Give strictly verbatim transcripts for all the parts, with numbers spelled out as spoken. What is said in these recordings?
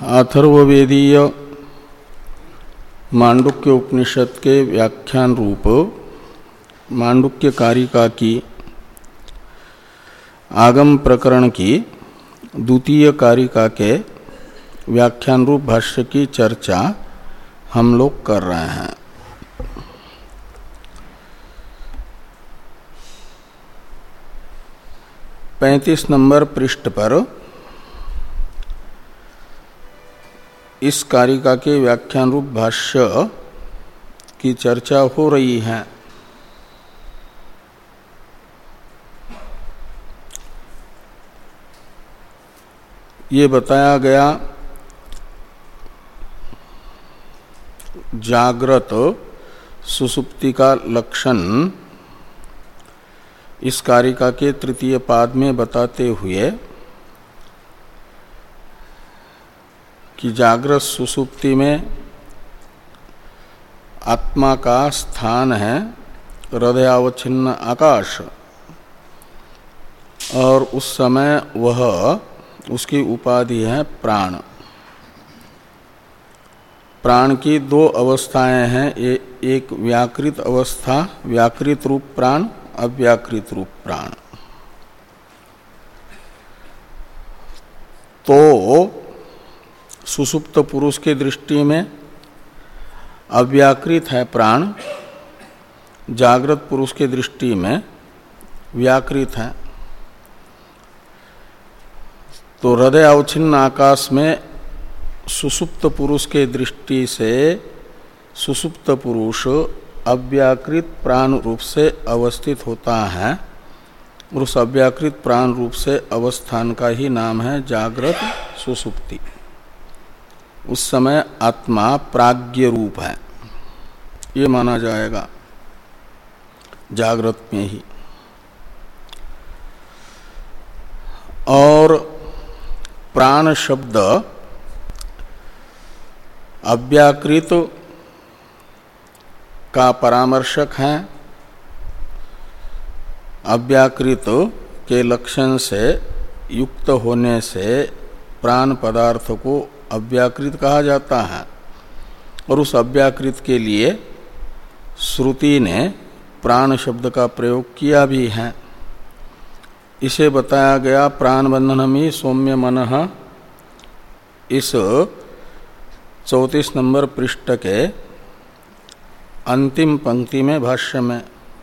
अथर्ववेदीय मांडुक्य उपनिषद के व्याख्यान रूप मांडुक्य कारिका की आगम प्रकरण की द्वितीय कारिका के व्याख्यान रूप भाष्य की चर्चा हम लोग कर रहे हैं। पैंतीस नंबर पृष्ठ पर इस कारिका के व्याख्यान रूप भाष्य की चर्चा हो रही है। ये बताया गया जागृत सुसुप्ति का लक्षण इस कारिका के तृतीय पाद में बताते हुए कि जागृत सुसुप्ति में आत्मा का स्थान है हृदयावच्छिन्न आकाश, और उस समय वह उसकी उपाधि है प्राण। प्राण की दो अवस्थाएं हैं, ए, एक व्याकृत अवस्था, व्याकृत रूप प्राण, अव्याकृत रूप प्राण। तो सुसुप्त पुरुष के दृष्टि में अव्याकृत है प्राण, जागृत पुरुष के दृष्टि में व्याकृत है। तो हृदय अवच्छिन्न आकाश में सुसुप्त पुरुष के दृष्टि से सुसुप्त पुरुष अव्याकृत प्राण रूप से अवस्थित होता है, और उस अव्याकृत प्राण रूप से अवस्थान का ही नाम है जागृत सुसुप्ति। उस समय आत्मा प्राज्ञ रूप है, ये माना जाएगा जागृत में ही। और प्राण शब्द अव्याकृत का परामर्शक है। अव्याकृत के लक्षण से युक्त होने से प्राण पदार्थ को अव्याकृत कहा जाता है, और उस अव्याकृत के लिए श्रुति ने प्राण शब्द का प्रयोग किया भी है। इसे बताया गया प्राण बंधनमी सौम्य मनः इस चौंतीस नंबर पृष्ठ के अंतिम पंक्ति में भाष्य में।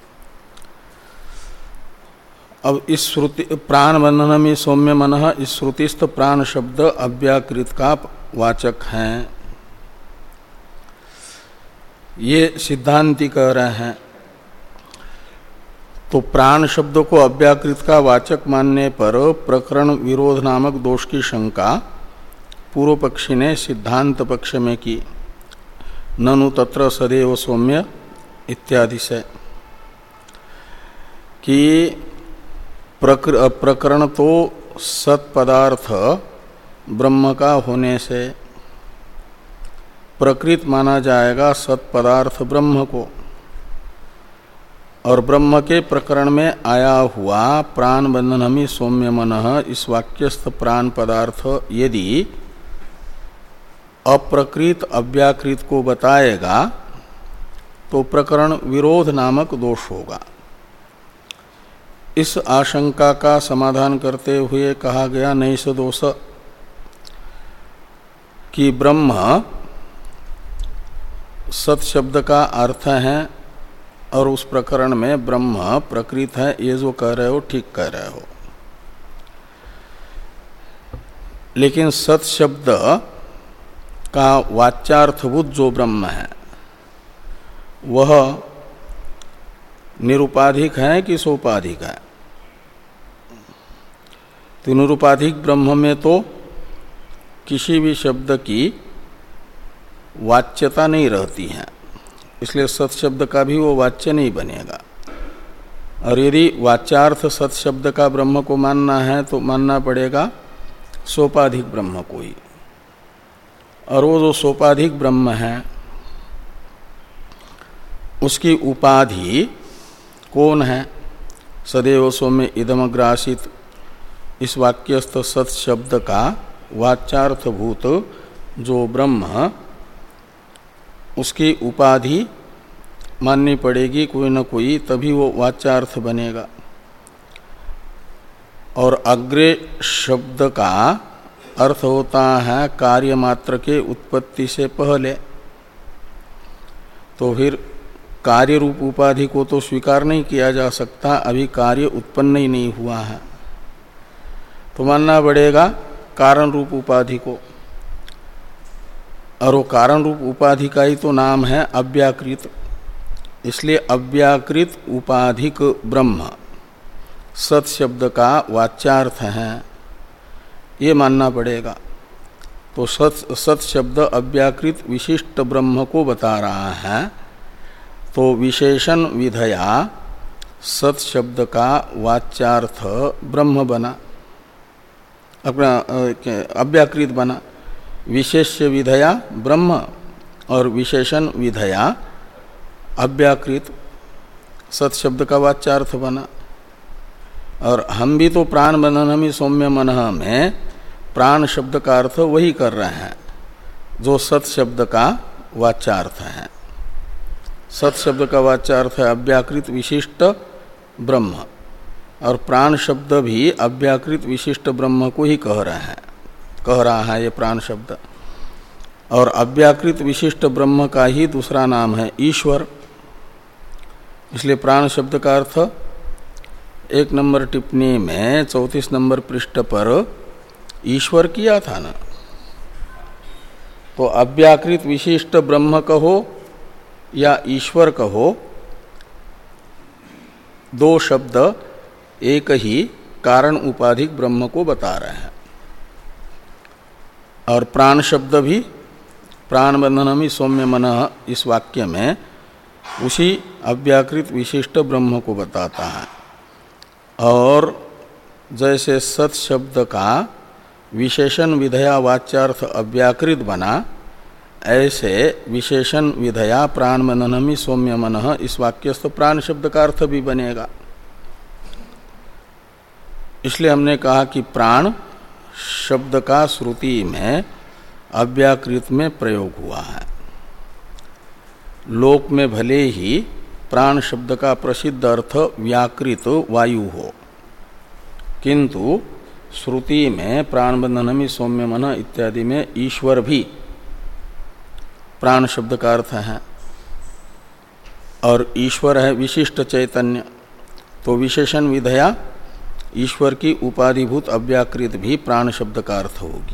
अब इस श्रुति प्राण बंधनमी सौम्य मनः इस श्रुतिस्थ प्राण शब्द अव्याकृत का वाचक हैं, ये सिद्धांति कह रहे हैं। तो प्राण शब्द को अव्याकृत का वाचक मानने पर प्रकरण विरोध नामक दोष की शंका पूर्व पक्षी ने सिद्धांत पक्ष में की, ननु तत्र सदैव सौम्य इत्यादि से, कि प्रकर, प्रकरण तो सत पदार्थ ब्रह्म का होने से प्रकृत माना जाएगा सत पदार्थ ब्रह्म को, और ब्रह्म के प्रकरण में आया हुआ प्राण बंधनमी सौम्य मनः इस वाक्यस्थ प्राण पदार्थ यदि अप्रकृत अव्याकृत को बताएगा तो प्रकरण विरोध नामक दोष होगा। इस आशंका का समाधान करते हुए कहा गया नैष दोष, कि ब्रह्म सत शब्द का अर्थ है, और उस प्रकरण में ब्रह्म प्रकृत है, ये जो कह रहे हो ठीक कह रहे हो। लेकिन सत शब्द का वाच्यार्थभूत जो ब्रह्म है वह निरुपाधिक है कि सोपाधिक है? तो निरुपाधिक ब्रह्म में तो किसी भी शब्द की वाच्यता नहीं रहती है, इसलिए सत शब्द का भी वो वाच्य नहीं बनेगा। और यदि वाच्यार्थ सत शब्द का ब्रह्म को मानना है तो मानना पड़ेगा सोपाधिक ब्रह्म को ही, और वो जो सोपाधिक ब्रह्म है उसकी उपाधि कौन है? सदैव सौम्य इदमग्रासित इस वाक्यस्थ सत शब्द का वाच्यार्थभूत जो ब्रह्म, उसकी उपाधि माननी पड़ेगी कोई न कोई, तभी वो वाच्यार्थ बनेगा। और अग्रे शब्द का अर्थ होता है कार्य मात्र के उत्पत्ति से पहले, तो फिर कार्य रूप उपाधि को तो स्वीकार नहीं किया जा सकता, अभी कार्य उत्पन्न ही नहीं हुआ है, तो मानना पड़ेगा कारण रूप उपाधि को। और वो कारण रूप उपाधि का ही तो नाम है अव्याकृत, इसलिए अव्याकृत उपाधिक ब्रह्म सत शब्द का वाच्यार्थ है, ये मानना पड़ेगा। तो सत सत शब्द अव्याकृत विशिष्ट ब्रह्म को बता रहा है, तो विशेषण विधया सत शब्द का वाच्यार्थ ब्रह्म बना, अपना अव्याकृत बना। विशेष्य विधया ब्रह्म और विशेषण विधया अव्याकृत सत शब्द का वाच्यार्थ बना। और हम भी तो प्राण बंधनमि सौम्य मनः में प्राण शब्द का अर्थ वही कर रहे हैं जो सत शब्द का वाच्यार्थ है। सत शब्द का वाच्यार्थ है अव्याकृत विशिष्ट ब्रह्म, और प्राण शब्द भी अव्याकृत विशिष्ट ब्रह्म को ही कह रहा है कह रहा है ये प्राण शब्द। और अव्याकृत विशिष्ट ब्रह्म का ही दूसरा नाम है ईश्वर, इसलिए प्राण शब्द का अर्थ एक नंबर टिप्पणी में चौंतीस नंबर पृष्ठ पर ईश्वर किया था ना। तो अव्याकृत विशिष्ट ब्रह्म कहो या ईश्वर कहो, दो शब्द एक ही कारण उपाधिक ब्रह्म को बता रहे हैं। और प्राण शब्द भी प्राण बंधनमि सौम्य मनः इस वाक्य में उसी अव्याकृत विशिष्ट ब्रह्म को बताता है। और जैसे सत शब्द का विशेषण विधया वाच्यार्थ अव्याकृत बना, ऐसे विशेषण विधया प्राण बंधनमि सौम्य मनः इस वाक्यस्थ प्राण शब्द का अर्थ भी बनेगा। इसलिए हमने कहा कि प्राण शब्द का श्रुति में अव्याकृत में प्रयोग हुआ है। लोक में भले ही प्राण शब्द का प्रसिद्ध अर्थ व्याकृत वायु हो, किंतु श्रुति में प्राण बंधनमि सौम्य मनः इत्यादि में ईश्वर भी प्राण शब्द का अर्थ है। और ईश्वर है विशिष्ट चैतन्य, तो विशेषण विधया ईश्वर की उपाधिभूत अव्याकृत भी प्राण शब्द का अर्थ होगी।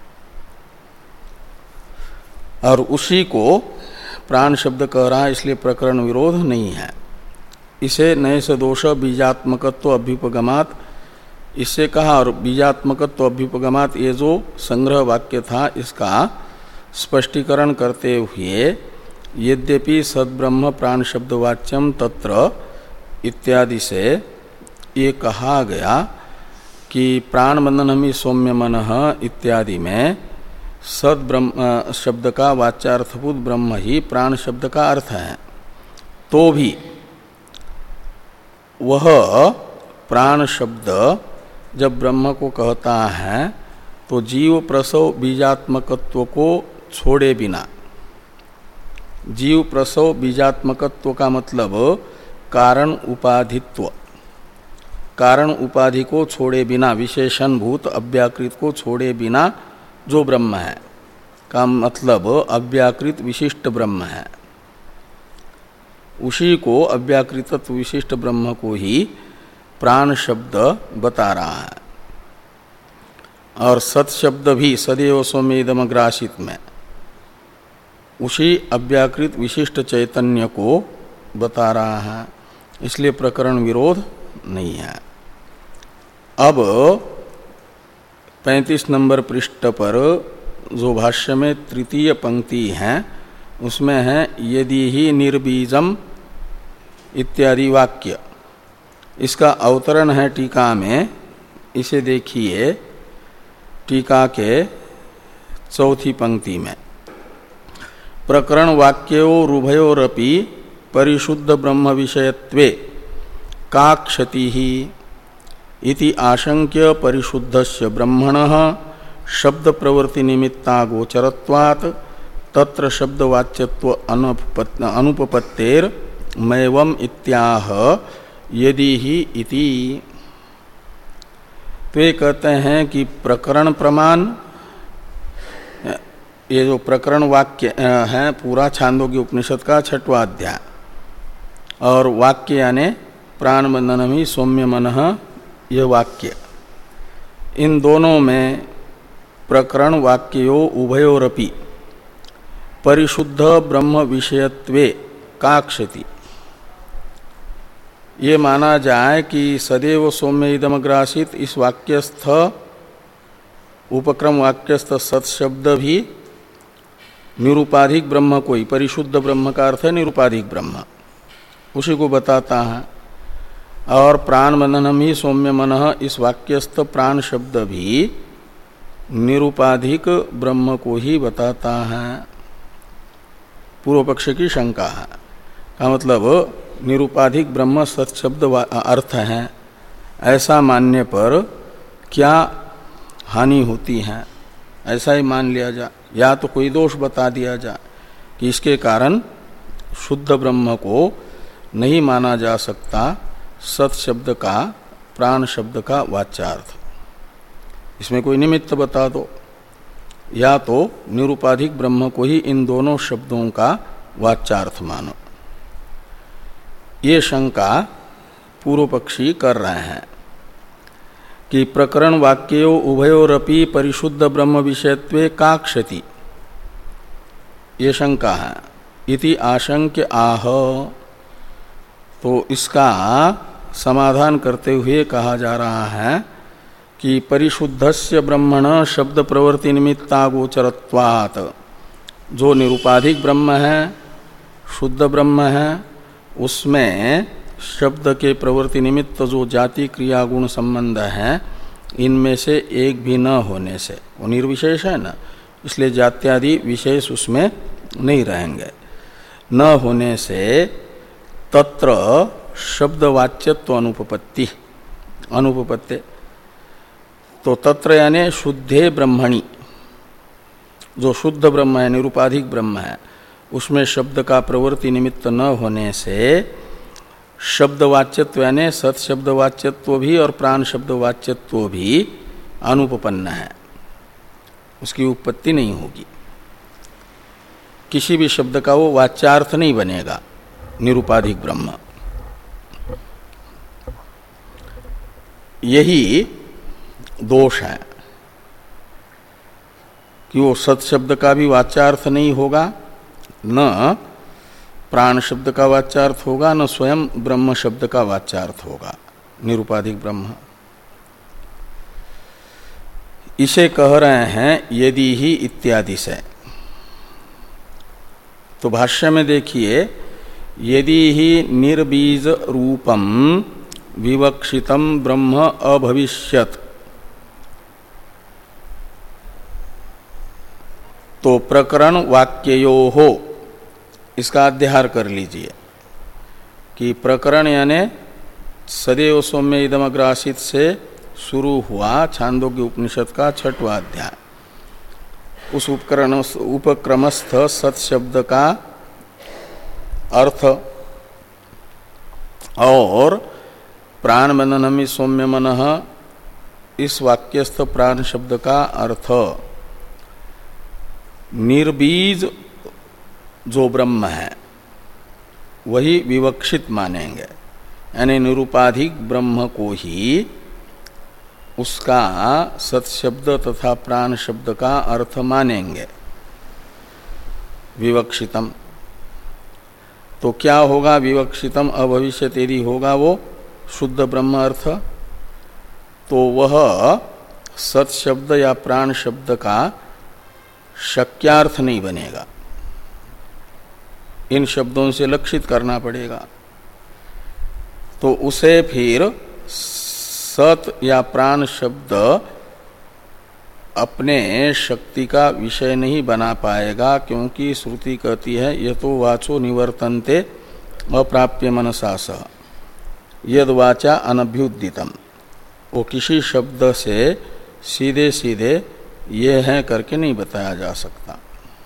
और उसी को प्राण शब्द कह रहा है, इसलिए प्रकरण विरोध नहीं है। इसे नए से दोष बीजात्मकत्व अभ्युपगमात इससे कहा, और बीजात्मकत्व अभ्युपगमात ये जो संग्रह वाक्य था इसका स्पष्टीकरण करते हुए यद्यपि सद्ब्रह्म प्राण शब्दवाच्यम तत्र इत्यादि से ये कहा गया कि प्राण बंधनमि सौम्य मनः इत्यादि में सद ब्रह्म शब्द का वाच्यार्थभूत ब्रह्म ही प्राण शब्द का अर्थ है, तो भी वह प्राण शब्द जब ब्रह्म को कहता है तो जीव प्रसव बीजात्मकत्व को छोड़े बिना, जीव प्रसव बीजात्मकत्व का मतलब कारण उपाधित्व, कारण उपाधि को छोड़े बिना, विशेषण भूत अव्याकृत को छोड़े बिना जो ब्रह्म है का मतलब अव्याकृत विशिष्ट ब्रह्म है। उसी को अव्याकृत विशिष्ट ब्रह्म को ही प्राण शब्द बता रहा है। और सत शब्द भी सदैव सौम्येदमग्रासित में उसी अव्याकृत विशिष्ट चैतन्य को बता रहा है, इसलिए प्रकरण विरोध नहीं है। अब पैंतीस नंबर पृष्ठ पर जो भाष्य में तृतीय पंक्ति है उसमें है यदि ही निर्बीजम इत्यादि वाक्य, इसका अवतरण है टीका में। इसे देखिए टीका के चौथी पंक्ति में, प्रकरण वाक्योरुभयोरपि परिशुद्ध ब्रह्म विषयत्वे का क्षति ही इति आशंक्य परिशुद्धस्य ब्रह्मणः शब्द प्रवृत्ति निमित्ता गोचरत्वात् तत्र शब्द वाच्यत्व अनुपपत्तेर मैवम इत्याह यदि ही इति। तो ये कहते हैं कि प्रकरण प्रमाण, ये जो प्रकरण वाक्य है पूरा छांदोग्य उपनिषद का छठवां अध्याय, और वाक्य यानी प्राण बंधनम ही सौम्य मनः, यह वाक्य, इन दोनों में प्रकरण वाक्यो उभयोरपि परिशुद्ध ब्रह्म विषयत्वे काक्षति। ये माना जाए कि सदैव सौम्य इदमग्रासित इस वाक्यस्थ उपक्रम वाक्यस्थ सत्शब्द भी निरुपाधिक ब्रह्म को ही, परिशुद्ध ब्रह्म का अर्थ है निरुपाधिक ब्रह्म, उसी को बताता है। और प्राण बंधनम ही सौम्य मनः इस वाक्यस्थ प्राण शब्द भी निरुपाधिक ब्रह्म को ही बताता है। पूर्व पक्ष की शंका है, का मतलब निरुपाधिक ब्रह्म सत्शब्द अर्थ है, ऐसा मानने पर क्या हानि होती है, ऐसा ही मान लिया जा, या तो कोई दोष बता दिया जा कि इसके कारण शुद्ध ब्रह्म को नहीं माना जा सकता सत शब्द का प्राण शब्द का वाच्यार्थ, इसमें कोई निमित्त बता दो, या तो निरुपाधिक ब्रह्म को ही इन दोनों शब्दों का वाच्यार्थ मानो। ये शंका पूर्व पक्षी कर रहे हैं कि प्रकरण वाक्यो उभयोरपि परिशुद्ध ब्रह्म विषयत्वे काक्षति, ये शंका है। इति आशंक्य आह, तो इसका समाधान करते हुए कहा जा रहा है कि परिशुद्धस्य ब्रह्मण शब्द प्रवृत्ति निमित्ता गोचरत्वात्, जो निरुपाधिक ब्रह्म है, शुद्ध ब्रह्म है, उसमें शब्द के प्रवृत्ति निमित्त जो जाति क्रिया गुण संबंध है, इनमें से एक भी न होने से, वो निर्विशेष है ना, इसलिए जात्यादि विशेष उसमें नहीं रहेंगे, न होने से तत्र शब्द वाच्यत्व अनुपपत्ति अनुपपत्ति। तो तत्र यानी शुद्धे ब्रह्मणि, जो शुद्ध ब्रह्म है, निरुपाधिक ब्रह्म है, उसमें शब्द का प्रवृत्ति निमित्त न होने से शब्द वाच्यत्व यानी सत शब्द वाच्यत्व भी और प्राण शब्द वाच्यत्व भी अनुपपन्न है, उसकी उत्पत्ति नहीं होगी, किसी भी शब्द का वो वाच्यार्थ नहीं बनेगा निरुपाधिक ब्रह्म। यही दोष है कि वो सत शब्द का भी वाच्यार्थ नहीं होगा, न प्राण शब्द का वाच्यार्थ होगा, न स्वयं ब्रह्म शब्द का वाच्यार्थ होगा निरुपाधिक ब्रह्म। इसे कह रहे हैं यदि ही इत्यादि से। तो भाष्य में देखिए, यदि ही निर्बीज रूपम विवक्षितम ब्रह्म अभविष्यत, तो प्रकरण वाक्ययो हो, इसका अध्यार कर लीजिए कि प्रकरण यानी सदैव सौम्य इदमग्रासित से शुरू हुआ छांदोग्य उपनिषद का छठवां अध्याय, उस उपकरण उपक्रमस्थ सत्शब्द का अर्थ और प्राण बंधनमि सौम्य मनः इस वाक्यस्थ प्राण शब्द का अर्थ निर्बीज जो ब्रह्म है वही विवक्षित मानेंगे, यानी निरुपाधिक ब्रह्म को ही उसका सत्शब्द तथा प्राण शब्द का अर्थ मानेंगे विवक्षितम। तो क्या होगा विवक्षितम अभविष्यत, यदि होगा वो शुद्ध ब्रह्म अर्थ, तो वह सत्शब्द या प्राण शब्द का शक्यार्थ नहीं बनेगा, इन शब्दों से लक्षित करना पड़ेगा। तो उसे फिर सत या प्राण शब्द अपने शक्ति का विषय नहीं बना पाएगा, क्योंकि श्रुति कहती है यतो वाचो निवर्तन्ते अप्राप्य मनसा सह यद वाचा अनभ्युदितम, वो किसी शब्द से सीधे सीधे ये है करके नहीं बताया जा सकता।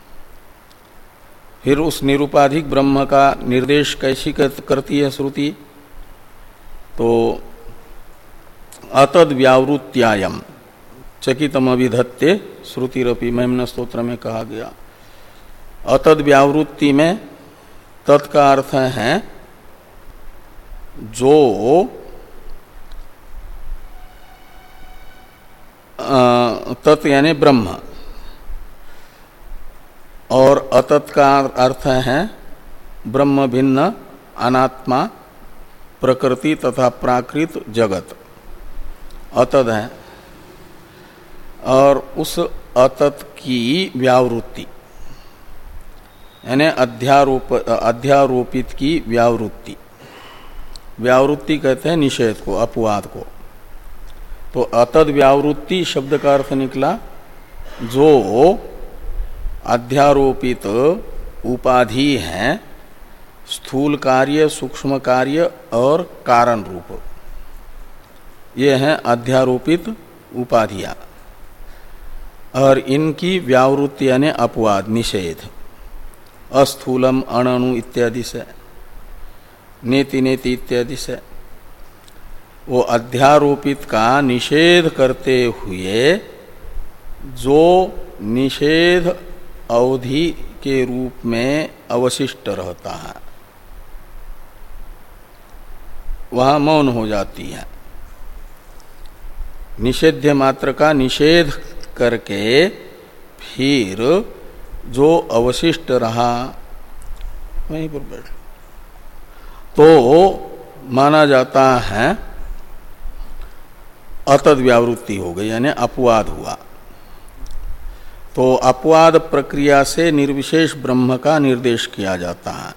फिर उस निरुपाधिक ब्रह्म का निर्देश कैसी करती है श्रुति? तो अतद व्यावृत्यायम चकितम अभिधत्ते श्रुतिरपि महिम्न स्तोत्र में कहा गया। अतद व्यावृत्ति में तत् का अर्थ है जो तत् यानी ब्रह्म, और अतत् का अर्थ है ब्रह्म भिन्न अनात्मा प्रकृति तथा प्राकृत जगत अतद है। और उस अतत् की व्यावृत्ति यानी अध्यारोप अध्यारोपित की व्यावृत्ति, व्यावृत्ति कहते हैं निषेध को, अपवाद को। तो अतद व्यावृत्ति शब्द का अर्थ निकला जो अध्यारोपित उपाधि है स्थूल कार्य, सूक्ष्म कार्य और कारण रूप, ये हैं अध्यारोपित उपाधियां। और इनकी व्यावृत्ति यानी अपवाद, निषेध, अस्थूलम, अणु इत्यादि से, नेति नेति इत्यादि से, वो अध्यारोपित का निषेध करते हुए जो निषेध अवधि के रूप में अवशिष्ट रहता है वहां मौन हो जाती है। निषेध्य मात्र का निषेध करके फिर जो अवशिष्ट रहा वहीं पर बैठ तो माना जाता है अतद व्यावृत्ति हो गई, यानी अपवाद हुआ। तो अपवाद प्रक्रिया से निर्विशेष ब्रह्म का निर्देश किया जाता है।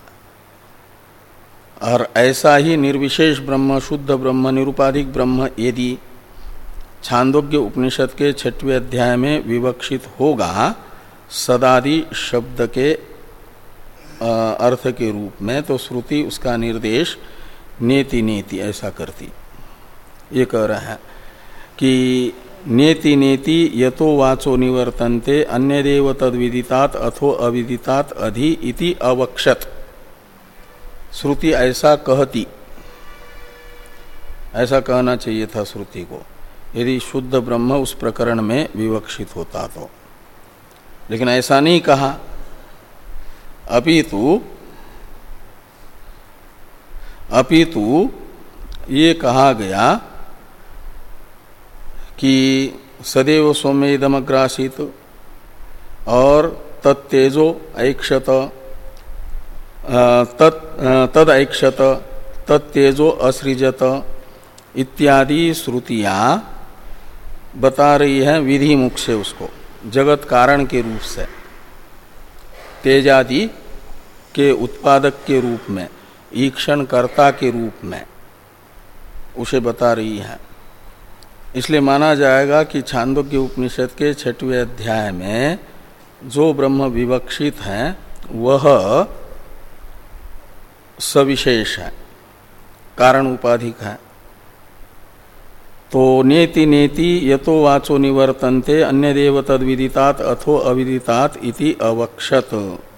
और ऐसा ही निर्विशेष ब्रह्म, शुद्ध ब्रह्म, निरुपाधिक ब्रह्म यदि छांदोग्य उपनिषद के छठवें अध्याय में विवक्षित होगा सदादि शब्द के अर्थ के रूप में, तो श्रुति उसका निर्देश नेति नेति ऐसा करती। ये कह रहा है कि नेति नेति यतो वाचो निवर्तन्ते अन्यदेव तद्विदितात् अथो अविदितात् अधि इति अवक्षत। श्रुति ऐसा कहती, ऐसा कहना चाहिए था श्रुति को यदि शुद्ध ब्रह्म उस प्रकरण में विवक्षित होता तो, लेकिन ऐसा नहीं कहा। अपितु अपितु ये कहा गया कि सदैव सौम्येदमग्रासीत और तत्तेजो ऐक्षत तद ऐक्षत तत्तेजो असृजत इत्यादि श्रुतियां बता रही है विधि मुख से उसको, जगत कारण के रूप से, तेजादि के उत्पादक के रूप में, ईक्षण कर्ता के रूप में उसे बता रही है। इसलिए माना जाएगा कि छांदोग्य उपनिषद के छठवें अध्याय में जो ब्रह्म विवक्षित है वह सविशेष है, कारण उपाधिक है। तो नेति नेति यतो वाचो निवर्तन्ते अन्यदेव तद्विदितात् अथो अविदितात् इति अवक्षत।